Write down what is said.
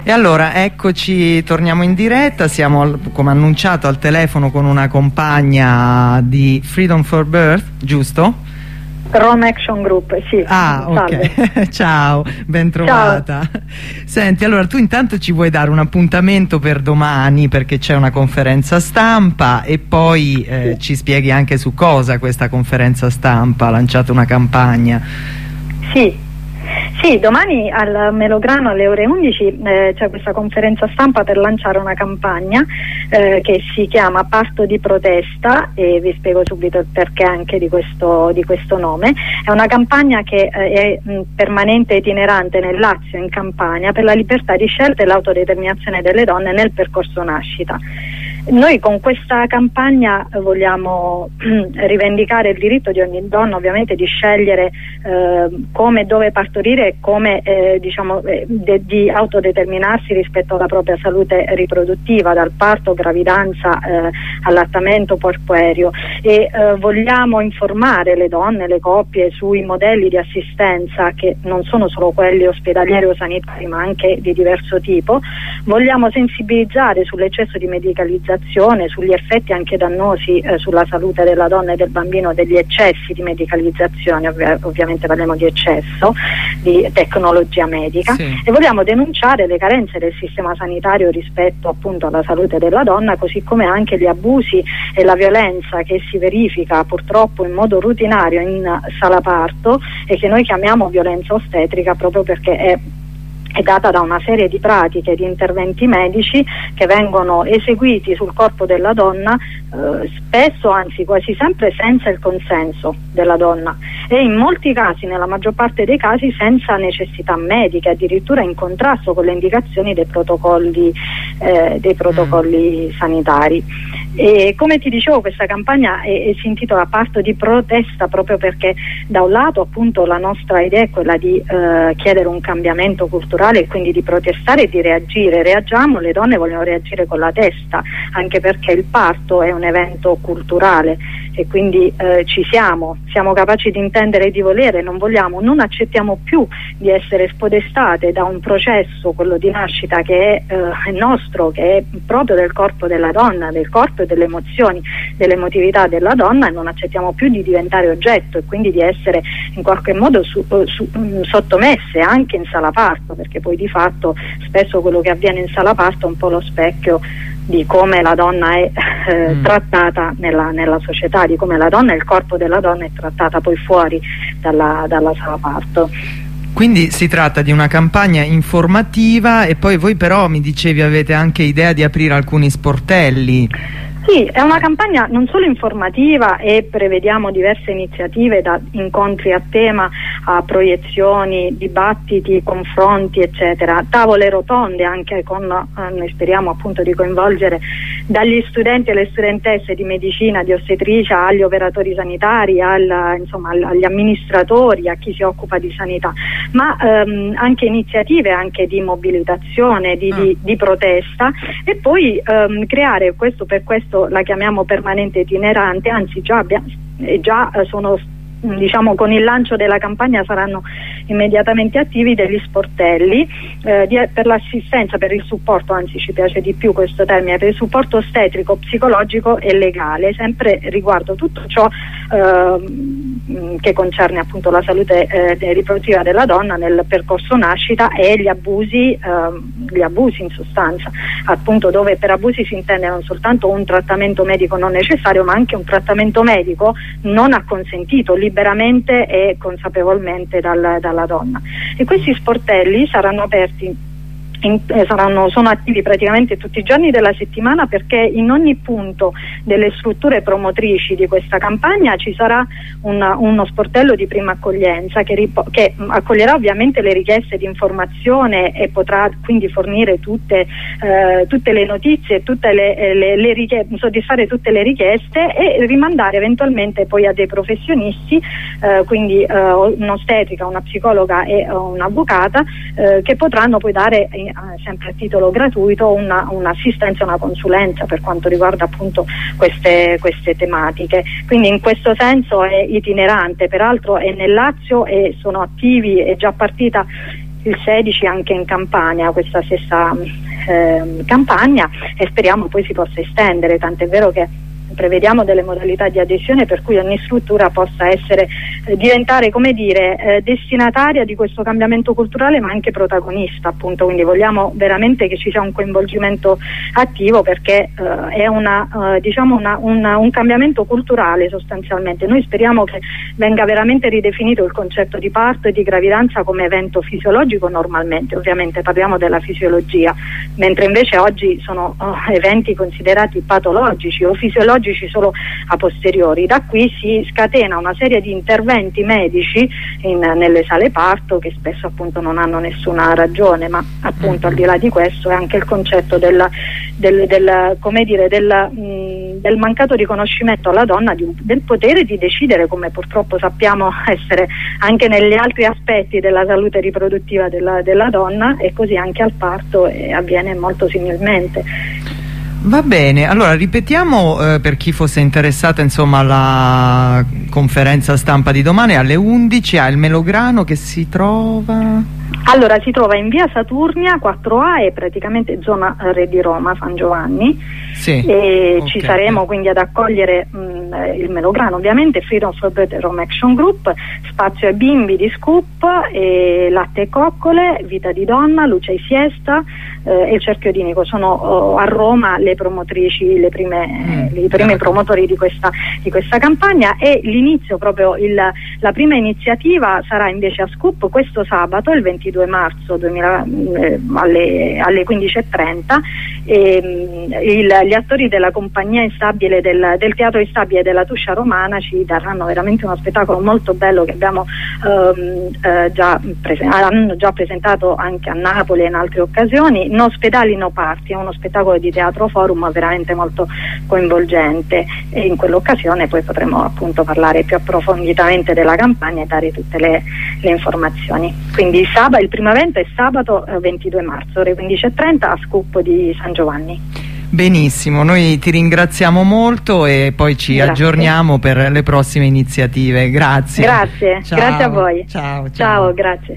E allora eccoci, torniamo in diretta, siamo come annunciato al telefono con una compagna di Freedom for Birth, giusto? Rome Action Group, sì. Ah, ok. Ciao, ben trovata. Ciao. Senti, allora tu intanto ci vuoi dare un appuntamento per domani perché c'è una conferenza stampa e poi sì, ci spieghi anche su cosa questa conferenza stampa, ha lanciato una campagna. Sì, domani al Melograno alle ore 11 c'è questa conferenza stampa per lanciare una campagna che si chiama Parto di protesta, e vi spiego subito il perché anche di questo nome. È una campagna che è permanente e itinerante nel Lazio e in Campania per la libertà di scelta e l'autodeterminazione delle donne nel percorso nascita. Noi con questa campagna vogliamo rivendicare il diritto di ogni donna ovviamente di scegliere come e dove partorire e come di autodeterminarsi rispetto alla propria salute riproduttiva, dal parto, gravidanza, allattamento, puerperio, e vogliamo informare le donne, le coppie sui modelli di assistenza che non sono solo quelli ospedalieri o sanitari ma anche di diverso tipo. Vogliamo sensibilizzare sull'eccesso di medicalizzazione, sugli effetti anche dannosi sulla salute della donna e del bambino degli eccessi di medicalizzazione, ovviamente parliamo di eccesso di tecnologia medica, sì. E vogliamo denunciare le carenze del sistema sanitario rispetto appunto alla salute della donna, così come anche gli abusi e la violenza che si verifica purtroppo in modo rutinario in sala parto e che noi chiamiamo violenza ostetrica proprio perché è data da una serie di pratiche, di interventi medici che vengono eseguiti sul corpo della donna, spesso, anzi quasi sempre senza il consenso della donna e in molti casi, nella maggior parte dei casi, senza necessità mediche, addirittura in contrasto con le indicazioni dei protocolli sanitari. E come ti dicevo, questa campagna si intitola Parto di protesta proprio perché da un lato appunto la nostra idea è quella di chiedere un cambiamento culturale e quindi di protestare e di reagire. Reagiamo, le donne vogliono reagire con la testa, anche perché il parto è un evento culturale e quindi ci siamo capaci di intendere e di volere, non accettiamo più di essere spodestate da un processo, quello di nascita, che è nostro, che è proprio del corpo della donna, del corpo e delle emozioni, dell'emotività della donna, e non accettiamo più di diventare oggetto e quindi di essere in qualche modo sottomesse anche in sala parto, perché poi di fatto spesso quello che avviene in sala parto è un po' lo specchio di come la donna è trattata nella società, di come la donna e il corpo della donna è trattata poi fuori dalla sala parto. Quindi si tratta di una campagna informativa e poi voi però mi dicevi avete anche idea di aprire alcuni sportelli. Sì, è una campagna non solo informativa e prevediamo diverse iniziative, da incontri a tema a proiezioni, dibattiti, confronti eccetera, tavole rotonde anche con, noi speriamo appunto di coinvolgere dagli studenti e le studentesse di medicina, di ostetricia, agli operatori sanitari, agli amministratori, a chi si occupa di sanità, ma anche iniziative anche di mobilitazione, di protesta, e poi creare per questo la chiamiamo permanente itinerante, anzi già sono, diciamo, con il lancio della campagna saranno immediatamente attivi degli sportelli per l'assistenza, per il supporto, anzi ci piace di più questo termine, per il supporto ostetrico, psicologico e legale, sempre riguardo tutto ciò che concerne appunto la salute riproduttiva della donna nel percorso nascita e gli abusi in sostanza, appunto, dove per abusi si intende non soltanto un trattamento medico non necessario ma anche un trattamento medico non acconsentito liberamente e consapevolmente dalla donna. E questi sportelli saranno aperti sono attivi praticamente tutti i giorni della settimana, perché in ogni punto delle strutture promotrici di questa campagna ci sarà uno sportello di prima accoglienza che accoglierà ovviamente le richieste di informazione e potrà quindi fornire tutte le notizie, soddisfare tutte le richieste e rimandare eventualmente poi a dei professionisti, quindi un'ostetrica, una psicologa e un'avvocata, che potranno poi dare sempre a titolo gratuito un'assistenza, una consulenza per quanto riguarda appunto queste tematiche. Quindi in questo senso è itinerante, peraltro è nel Lazio e sono attivi, è già partita il 16 anche in Campania, questa stessa campagna, e speriamo poi si possa estendere, tant'è vero che prevediamo delle modalità di adesione per cui ogni struttura possa diventare, come dire, destinataria di questo cambiamento culturale, ma anche protagonista, appunto. Quindi vogliamo veramente che ci sia un coinvolgimento attivo, perché è un cambiamento culturale sostanzialmente. Noi speriamo che venga veramente ridefinito il concetto di parto e di gravidanza come evento fisiologico normalmente, ovviamente parliamo della fisiologia, mentre invece oggi sono eventi considerati patologici o fisiologici solo a posteriori. Da qui si scatena una serie di interventi medici nelle sale parto, che spesso appunto non hanno nessuna ragione, ma appunto al di là di questo è anche il concetto del mancato riconoscimento alla donna del potere di decidere, come purtroppo sappiamo essere anche negli altri aspetti della salute riproduttiva della donna, e così anche al parto avviene molto similmente. Va bene, allora ripetiamo per chi fosse interessato, insomma, alla conferenza stampa di domani alle 11 a Il Melograno, che si trova... Allora, si trova in via Saturnia 4A, e praticamente zona Re di Roma, San Giovanni, sì, e okay, ci saremo quindi ad accogliere il Melograno, ovviamente, Freedom for Better Home Action Group, Spazio ai Bimbi di Scoop, Latte e Coccole, Vita di Donna, Luce e Siesta e il Cerchio di Nico. Sono a Roma le promotrici, i primi promotori di questa campagna, e l'inizio, proprio la prima iniziativa sarà invece a Scoop questo sabato, il 22 marzo alle 15:30. Gli attori della compagnia instabile del teatro instabile della Tuscia Romana ci daranno veramente uno spettacolo molto bello che hanno già presentato anche a Napoli e in altre occasioni. No Ospedali No Parti è uno spettacolo di teatro forum veramente molto coinvolgente, e in quell'occasione poi potremo appunto parlare più approfonditamente della campagna e dare tutte le informazioni. Quindi il primo evento è sabato 22 marzo ore 15:30 a Scoop di San Giovanni. Benissimo, noi ti ringraziamo molto e poi ci aggiorniamo per le prossime iniziative. Grazie. Grazie, ciao. Grazie a voi. Ciao, ciao, grazie.